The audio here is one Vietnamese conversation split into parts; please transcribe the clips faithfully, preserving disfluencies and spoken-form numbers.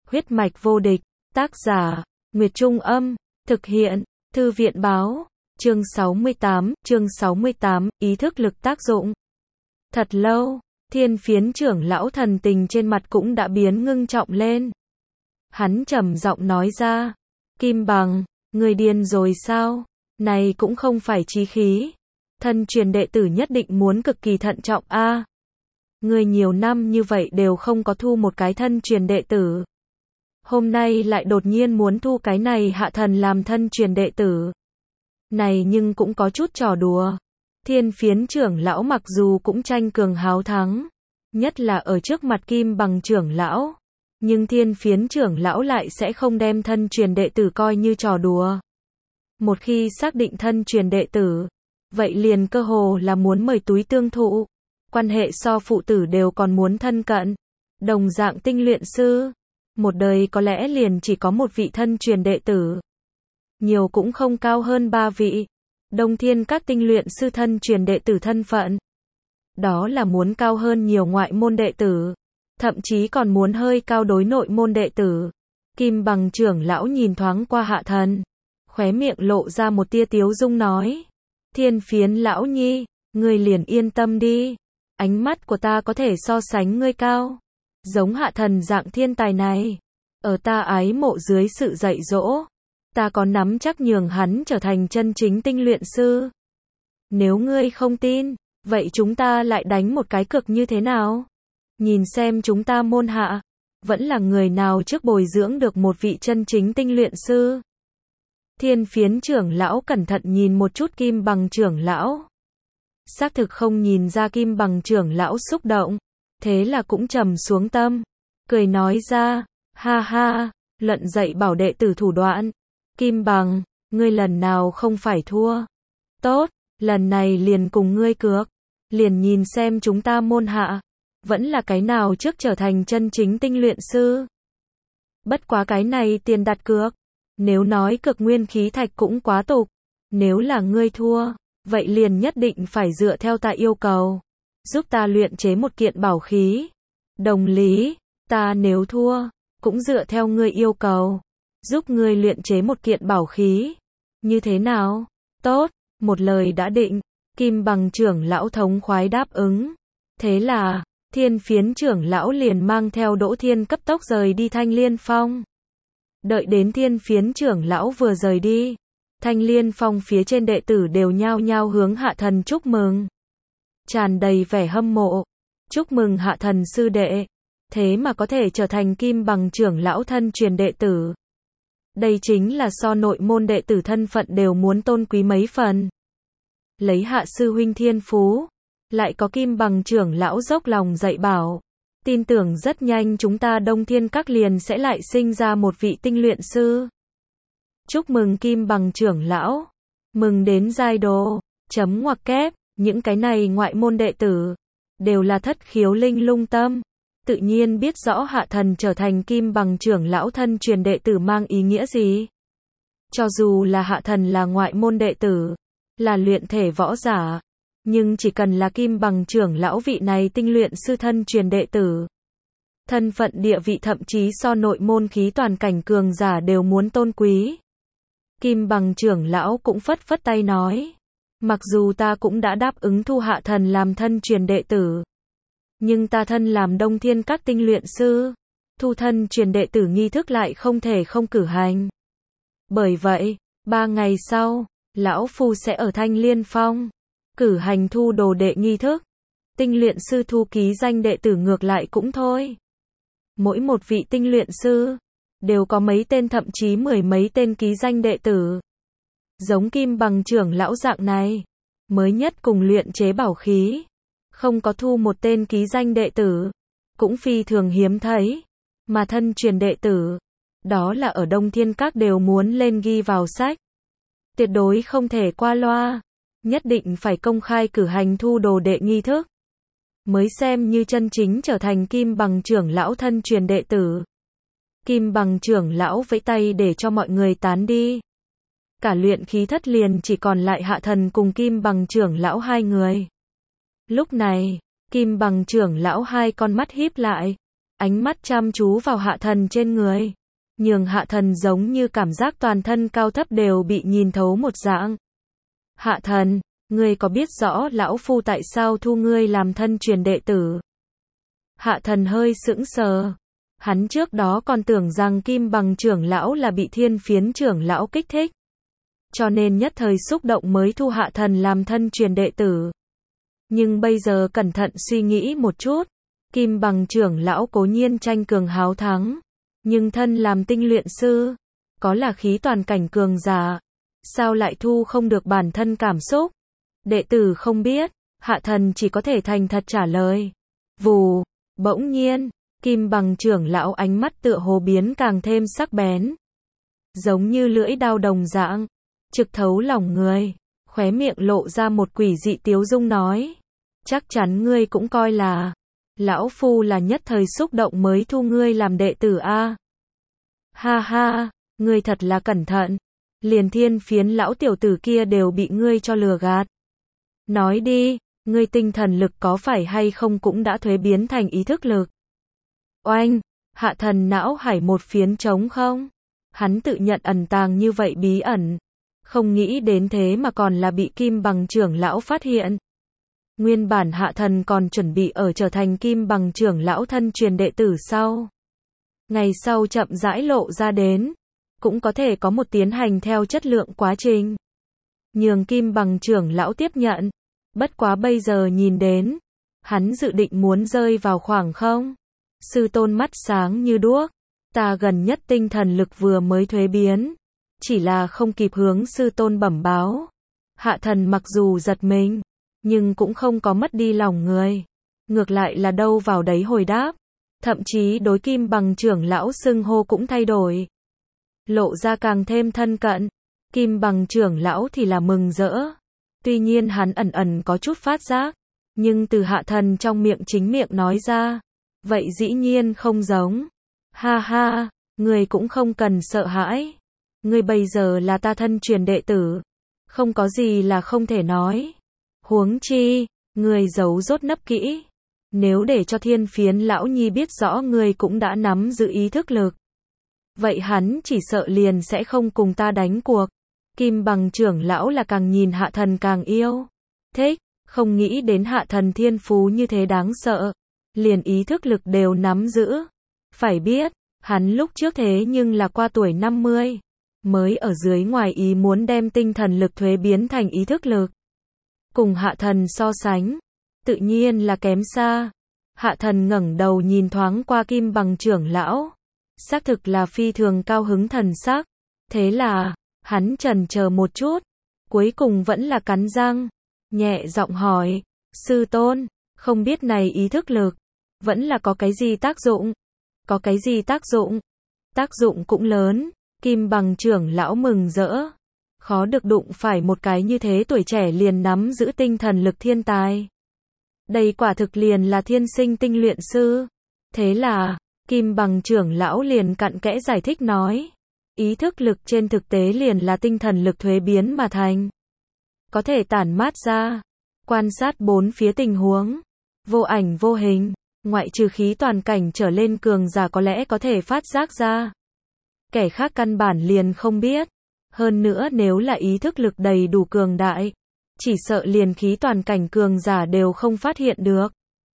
Huyết mạch vô địch, tác giả, Nguyệt Trung Âm, thực hiện, Thư viện Báo, chương sáu mươi tám, chương sáu mươi tám, ý thức lực tác dụng. Thật lâu, Thiên Phiến trưởng lão thần tình trên mặt cũng đã biến ngưng trọng lên. Hắn trầm giọng nói ra, Kim Bằng, người điên rồi sao? Này cũng không phải chí khí. Thân truyền đệ tử nhất định muốn cực kỳ thận trọng a. À, người nhiều năm như vậy đều không có thu một cái thân truyền đệ tử. Hôm nay lại đột nhiên muốn thu cái này hạ thần làm thân truyền đệ tử. Này nhưng cũng có chút trò đùa. Thiên Phiến trưởng lão mặc dù cũng tranh cường háo thắng, nhất là ở trước mặt Kim Bằng trưởng lão, nhưng Thiên Phiến trưởng lão lại sẽ không đem thân truyền đệ tử coi như trò đùa. Một khi xác định thân truyền đệ tử, vậy liền cơ hồ là muốn mời túi tương thụ, quan hệ so phụ tử đều còn muốn thân cận. Đồng dạng tinh luyện sư, một đời có lẽ liền chỉ có một vị thân truyền đệ tử, nhiều cũng không cao hơn ba vị. Đông Thiên các tinh luyện sư thân truyền đệ tử thân phận, đó là muốn cao hơn nhiều ngoại môn đệ tử, thậm chí còn muốn hơi cao đối nội môn đệ tử. Kim Bằng trưởng lão nhìn thoáng qua hạ thần, khóe miệng lộ ra một tia tiếu dung nói, Thiên Phiến lão nhi, ngươi liền yên tâm đi, ánh mắt của ta có thể so sánh ngươi cao. Giống hạ thần dạng thiên tài này, ở ta ái mộ dưới sự dạy dỗ, ta có nắm chắc nhường hắn trở thành chân chính tinh luyện sư. Nếu ngươi không tin, vậy chúng ta lại đánh một cái cược như thế nào? Nhìn xem chúng ta môn hạ, vẫn là người nào trước bồi dưỡng được một vị chân chính tinh luyện sư. Thiên Phiến trưởng lão cẩn thận nhìn một chút Kim Bằng trưởng lão. Xác thực không nhìn ra Kim Bằng trưởng lão xúc động, thế là cũng trầm xuống tâm, cười nói ra, ha ha, luận dạy bảo đệ tử thủ đoạn. Kim Bằng, ngươi lần nào không phải thua. Tốt, lần này liền cùng ngươi cược, liền nhìn xem chúng ta môn hạ, vẫn là cái nào trước trở thành chân chính tinh luyện sư. Bất quá cái này tiền đặt cược, nếu nói cực nguyên khí thạch cũng quá tục, nếu là ngươi thua, vậy liền nhất định phải dựa theo ta yêu cầu, giúp ta luyện chế một kiện bảo khí. Đồng lý, ta nếu thua, cũng dựa theo ngươi yêu cầu, giúp ngươi luyện chế một kiện bảo khí. Như thế nào? Tốt, một lời đã định. Kim Bằng trưởng lão thống khoái đáp ứng. Thế là, Thiên Phiến trưởng lão liền mang theo Đỗ Thiên cấp tốc rời đi Thanh Liên Phong. Đợi đến Thiên Phiến trưởng lão vừa rời đi, Thanh Liên Phong phía trên đệ tử đều nhao nhao hướng hạ thần chúc mừng, tràn đầy vẻ hâm mộ. Chúc mừng hạ thần sư đệ, thế mà có thể trở thành Kim Bằng trưởng lão thân truyền đệ tử. Đây chính là so nội môn đệ tử thân phận đều muốn tôn quý mấy phần. Lấy hạ sư huynh thiên phú, lại có Kim Bằng trưởng lão dốc lòng dạy bảo, tin tưởng rất nhanh chúng ta Đông Thiên các liền sẽ lại sinh ra một vị tinh luyện sư. Chúc mừng Kim Bằng trưởng lão, mừng đến giai đồ, chấm ngoặc kép, những cái này ngoại môn đệ tử, đều là thất khiếu linh lung tâm, tự nhiên biết rõ hạ thần trở thành Kim Bằng trưởng lão thân truyền đệ tử mang ý nghĩa gì. Cho dù là hạ thần là ngoại môn đệ tử, là luyện thể võ giả, nhưng chỉ cần là Kim Bằng trưởng lão vị này tinh luyện sư thân truyền đệ tử, thân phận địa vị thậm chí so nội môn khí toàn cảnh cường giả đều muốn tôn quý. Kim Bằng trưởng lão cũng phất phất tay nói, mặc dù ta cũng đã đáp ứng thu hạ thần làm thân truyền đệ tử, nhưng ta thân làm Đông Thiên các tinh luyện sư, thu thân truyền đệ tử nghi thức lại không thể không cử hành. Bởi vậy, ba ngày sau, lão phu sẽ ở Thanh Liên Phong cử hành thu đồ đệ nghi thức. Tinh luyện sư thu ký danh đệ tử ngược lại cũng thôi. Mỗi một vị tinh luyện sư đều có mấy tên thậm chí mười mấy tên ký danh đệ tử. Giống Kim Bằng trưởng lão dạng này, mới nhất cùng luyện chế bảo khí, không có thu một tên ký danh đệ tử, cũng phi thường hiếm thấy. Mà thân truyền đệ tử, đó là ở Đông Thiên các đều muốn lên ghi vào sách. Tuyệt đối không thể qua loa, nhất định phải công khai cử hành thu đồ đệ nghi thức, mới xem như chân chính trở thành Kim Bằng trưởng lão thân truyền đệ tử. Kim Bằng trưởng lão vẫy tay để cho mọi người tán đi. Cả luyện khí thất liền chỉ còn lại hạ thần cùng Kim Bằng trưởng lão hai người. Lúc này, Kim Bằng trưởng lão hai con mắt híp lại, ánh mắt chăm chú vào Hạ Thần trên người, nhường Hạ Thần giống như cảm giác toàn thân cao thấp đều bị nhìn thấu một dạng. Hạ Thần, ngươi có biết rõ lão phu tại sao thu ngươi làm thân truyền đệ tử? Hạ Thần hơi sững sờ. Hắn trước đó còn tưởng rằng Kim Bằng trưởng lão là bị Thiên Phiến trưởng lão kích thích, cho nên nhất thời xúc động mới thu Hạ Thần làm thân truyền đệ tử. Nhưng bây giờ cẩn thận suy nghĩ một chút, Kim Bằng trưởng lão cố nhiên tranh cường háo thắng, nhưng thân làm tinh luyện sư, có là khí toàn cảnh cường giả, sao lại thu không được bản thân cảm xúc? Đệ tử không biết, Hạ Thần chỉ có thể thành thật trả lời. Vù, bỗng nhiên, Kim Bằng trưởng lão ánh mắt tựa hồ biến càng thêm sắc bén, giống như lưỡi dao đồng dạng, trực thấu lòng người, khóe miệng lộ ra một quỷ dị tiếu dung nói, chắc chắn ngươi cũng coi là, lão phu là nhất thời xúc động mới thu ngươi làm đệ tử a. Ha ha, ngươi thật là cẩn thận, liền Thiên Phiến lão tiểu tử kia đều bị ngươi cho lừa gạt. Nói đi, ngươi tinh thần lực có phải hay không cũng đã thuế biến thành ý thức lực? Oanh, Hạ Thần não hải một phiến trống không? Hắn tự nhận ẩn tàng như vậy bí ẩn, không nghĩ đến thế mà còn là bị Kim Bằng trưởng lão phát hiện. Nguyên bản Hạ Thần còn chuẩn bị ở trở thành Kim Bằng trưởng lão thân truyền đệ tử sau. Ngày sau chậm rãi lộ ra đến, cũng có thể có một tiến hành theo chất lượng quá trình, nhường Kim Bằng trưởng lão tiếp nhận. Bất quá bây giờ nhìn đến, hắn dự định muốn rơi vào khoảng không. Sư tôn mắt sáng như đuốc, ta gần nhất tinh thần lực vừa mới thuế biến, chỉ là không kịp hướng sư tôn bẩm báo. Hạ Thần mặc dù giật mình, nhưng cũng không có mất đi lòng người, ngược lại là đâu vào đấy hồi đáp, thậm chí đối Kim Bằng trưởng lão xưng hô cũng thay đổi, lộ ra càng thêm thân cận. Kim Bằng trưởng lão thì là mừng rỡ, tuy nhiên hắn ẩn ẩn có chút phát giác, nhưng từ Hạ Thần trong miệng chính miệng nói ra, vậy dĩ nhiên không giống. Ha ha, ngươi cũng không cần sợ hãi, ngươi bây giờ là ta thân truyền đệ tử, không có gì là không thể nói. Huống chi, ngươi giấu rốt nấp kỹ, nếu để cho Thiên Phiến lão nhi biết rõ ngươi cũng đã nắm giữ ý thức lực, vậy hắn chỉ sợ liền sẽ không cùng ta đánh cuộc. Kim Bằng trưởng lão là càng nhìn Hạ Thần càng yêu thích, không nghĩ đến Hạ Thần thiên phú như thế đáng sợ, liền ý thức lực đều nắm giữ. Phải biết, hắn lúc trước thế nhưng là qua tuổi năm mươi, mới ở dưới ngoài ý muốn đem tinh thần lực thuế biến thành ý thức lực. Cùng Hạ Thần so sánh, tự nhiên là kém xa. Hạ Thần ngẩng đầu nhìn thoáng qua Kim Bằng trưởng lão, xác thực là phi thường cao hứng thần sắc. Thế là, hắn chần chờ một chút, cuối cùng vẫn là cắn răng, nhẹ giọng hỏi, sư tôn, không biết này ý thức lực, vẫn là có cái gì tác dụng? Có cái gì tác dụng? Tác dụng cũng lớn. Kim Bằng trưởng lão mừng rỡ, khó được đụng phải một cái như thế tuổi trẻ liền nắm giữ tinh thần lực thiên tài. Đây quả thực liền là thiên sinh tinh luyện sư. Thế là, Kim Bằng trưởng lão liền cặn kẽ giải thích nói, ý thức lực trên thực tế liền là tinh thần lực thuế biến mà thành, có thể tản mát ra, quan sát bốn phía tình huống, vô ảnh vô hình, ngoại trừ khí toàn cảnh trở lên cường giả có lẽ có thể phát giác ra, kẻ khác căn bản liền không biết. Hơn nữa nếu là ý thức lực đầy đủ cường đại, chỉ sợ liền khí toàn cảnh cường giả đều không phát hiện được.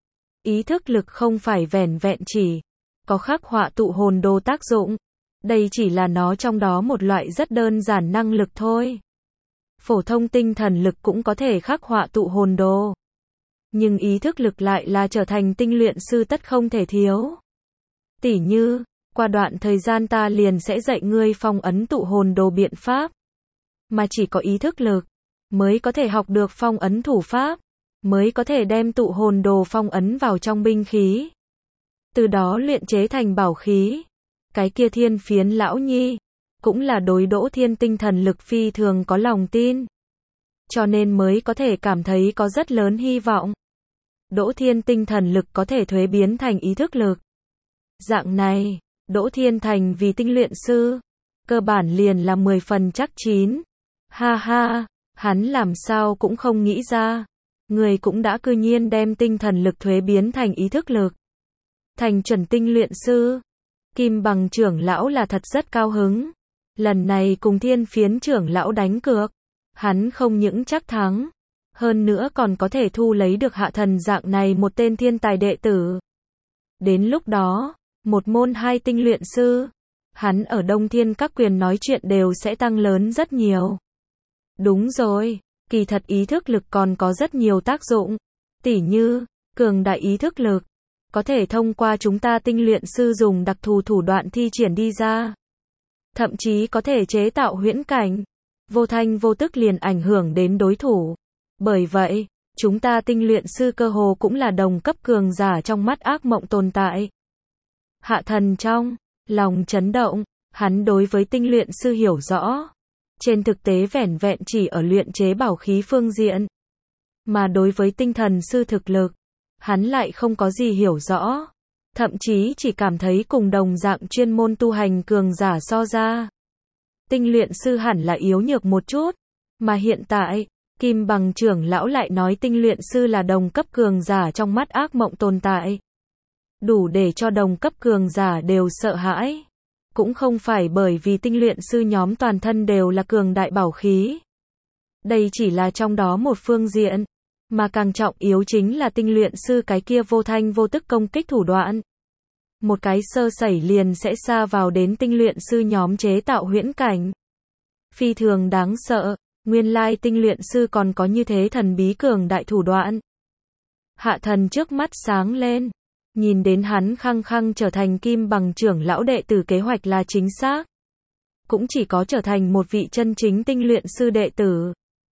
Ý thức lực không phải vẻn vẹn chỉ có khắc họa tụ hồn đồ tác dụng, đây chỉ là nó trong đó một loại rất đơn giản năng lực thôi. Phổ thông tinh thần lực cũng có thể khắc họa tụ hồn đồ, nhưng ý thức lực lại là trở thành tinh luyện sư tất không thể thiếu. Tỉ như, qua đoạn thời gian ta liền sẽ dạy ngươi phong ấn tụ hồn đồ biện pháp, mà chỉ có ý thức lực mới có thể học được phong ấn thủ pháp, mới có thể đem tụ hồn đồ phong ấn vào trong binh khí, từ đó luyện chế thành bảo khí. Cái kia Thiên Phiến lão nhi cũng là đối Đỗ Thiên tinh thần lực phi thường có lòng tin, cho nên mới có thể cảm thấy có rất lớn hy vọng Đỗ Thiên tinh thần lực có thể thuế biến thành ý thức lực. Dạng này, Đỗ Thiên thành vì tinh luyện sư, cơ bản liền là mười phần chắc chín. Ha ha, hắn làm sao cũng không nghĩ ra, người cũng đã cư nhiên đem tinh thần lực thuế biến thành ý thức lực. thành chuẩn tinh luyện sư. Kim Bằng trưởng lão là thật rất cao hứng. Lần này cùng Thiên Phiến trưởng lão đánh cược, hắn không những chắc thắng, hơn nữa còn có thể thu lấy được Hạ Thần dạng này một tên thiên tài đệ tử. Đến lúc đó, một môn hai tinh luyện sư, hắn ở Đông Thiên Các quyền nói chuyện đều sẽ tăng lớn rất nhiều. Đúng rồi, kỳ thật ý thức lực còn có rất nhiều tác dụng, tỉ như, cường đại ý thức lực, có thể thông qua chúng ta tinh luyện sư dùng đặc thù thủ đoạn thi triển đi ra. Thậm chí có thể chế tạo huyễn cảnh, vô thanh vô tức liền ảnh hưởng đến đối thủ. Bởi vậy, chúng ta tinh luyện sư cơ hồ cũng là đồng cấp cường giả trong mắt ác mộng tồn tại. Hạ Thần trong lòng chấn động, hắn đối với tinh luyện sư hiểu rõ. Trên thực tế vẻn vẹn chỉ ở luyện chế bảo khí phương diện. Mà đối với tinh thần sư thực lực, hắn lại không có gì hiểu rõ. Thậm chí chỉ cảm thấy cùng đồng dạng chuyên môn tu hành cường giả so ra. Tinh luyện sư hẳn là yếu nhược một chút. Mà hiện tại, Kim Bằng trưởng lão lại nói tinh luyện sư là đồng cấp cường giả trong mắt ác mộng tồn tại. Đủ để cho đồng cấp cường giả đều sợ hãi. Cũng không phải bởi vì tinh luyện sư nhóm toàn thân đều là cường đại bảo khí. Đây chỉ là trong đó một phương diện. Mà càng trọng yếu chính là tinh luyện sư cái kia vô thanh vô tức công kích thủ đoạn. Một cái sơ sẩy liền sẽ xa vào đến tinh luyện sư nhóm chế tạo huyễn cảnh. Phi thường đáng sợ, nguyên lai tinh luyện sư còn có như thế thần bí cường đại thủ đoạn. Hạ Thần trước mắt sáng lên, nhìn đến hắn khăng khăng trở thành Kim Bằng trưởng lão đệ tử kế hoạch là chính xác. Cũng chỉ có trở thành một vị chân chính tinh luyện sư đệ tử,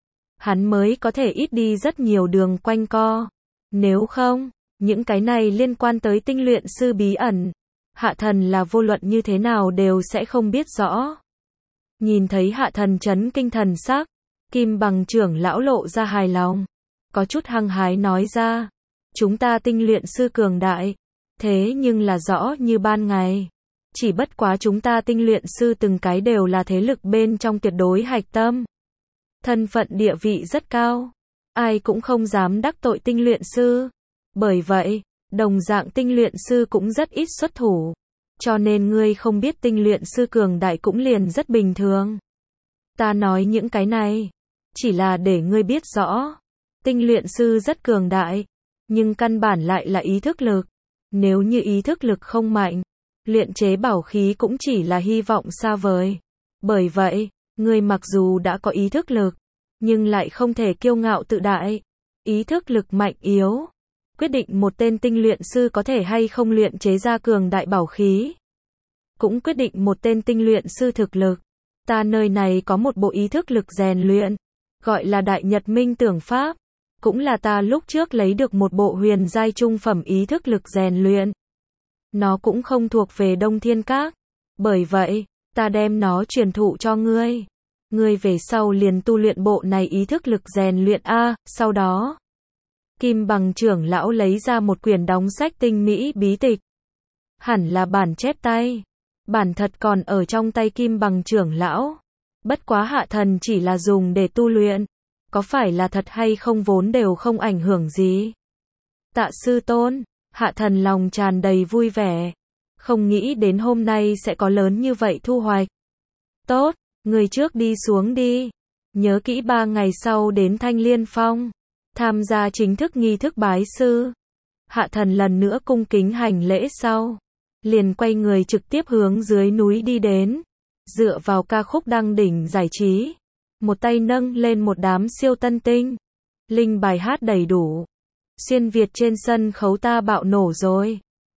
hắn mới có thể ít đi rất nhiều đường quanh co. Nếu không, những cái này liên quan tới tinh luyện sư bí ẩn, Hạ Thần là vô luận như thế nào đều sẽ không biết rõ. Nhìn thấy Hạ Thần chấn kinh thần sắc, Kim Bằng trưởng lão lộ ra hài lòng, có chút hăng hái nói ra, chúng ta tinh luyện sư cường đại, thế nhưng là rõ như ban ngày. Chỉ bất quá chúng ta tinh luyện sư từng cái đều là thế lực bên trong tuyệt đối hạch tâm. Thân phận địa vị rất cao, ai cũng không dám đắc tội tinh luyện sư. Bởi vậy, đồng dạng tinh luyện sư cũng rất ít xuất thủ. Cho nên ngươi không biết tinh luyện sư cường đại cũng liền rất bình thường. Ta nói những cái này, chỉ là để ngươi biết rõ. Tinh luyện sư rất cường đại, nhưng căn bản lại là ý thức lực. Nếu như ý thức lực không mạnh, luyện chế bảo khí cũng chỉ là hy vọng xa vời. Bởi vậy, ngươi mặc dù đã có ý thức lực, nhưng lại không thể kiêu ngạo tự đại. Ý thức lực mạnh yếu quyết định một tên tinh luyện sư có thể hay không luyện chế ra cường đại bảo khí. Cũng quyết định một tên tinh luyện sư thực lực. Ta nơi này có một bộ ý thức lực rèn luyện, gọi là Đại Nhật Minh Tưởng Pháp. Cũng là ta lúc trước lấy được một bộ huyền giai trung phẩm ý thức lực rèn luyện. Nó cũng không thuộc về Đông Thiên Các. Bởi vậy, ta đem nó truyền thụ cho ngươi. Ngươi về sau liền tu luyện bộ này ý thức lực rèn luyện A, sau đó. Kim Bằng trưởng lão lấy ra một quyển đóng sách tinh mỹ bí tịch. Hẳn là bản chép tay. Bản thật còn ở trong tay Kim Bằng trưởng lão. Bất quá Hạ Thần chỉ là dùng để tu luyện. Có phải là thật hay không vốn đều không ảnh hưởng gì. Tạ sư tôn, Hạ Thần lòng tràn đầy vui vẻ. Không nghĩ đến hôm nay sẽ có lớn như vậy thu hoạch. Tốt, người trước đi xuống đi. Nhớ kỹ ba ngày sau đến Thanh Liên Phong. Tham gia chính thức nghi thức bái sư. Hạ Thần lần nữa cung kính hành lễ sau. Liền quay người trực tiếp hướng dưới núi đi đến. Dựa vào ca khúc đăng đỉnh giải trí. Một tay nâng lên một đám siêu tân tinh. Linh bài hát đầy đủ. Xuyên Việt trên sân khấu ta bạo nổ rồi.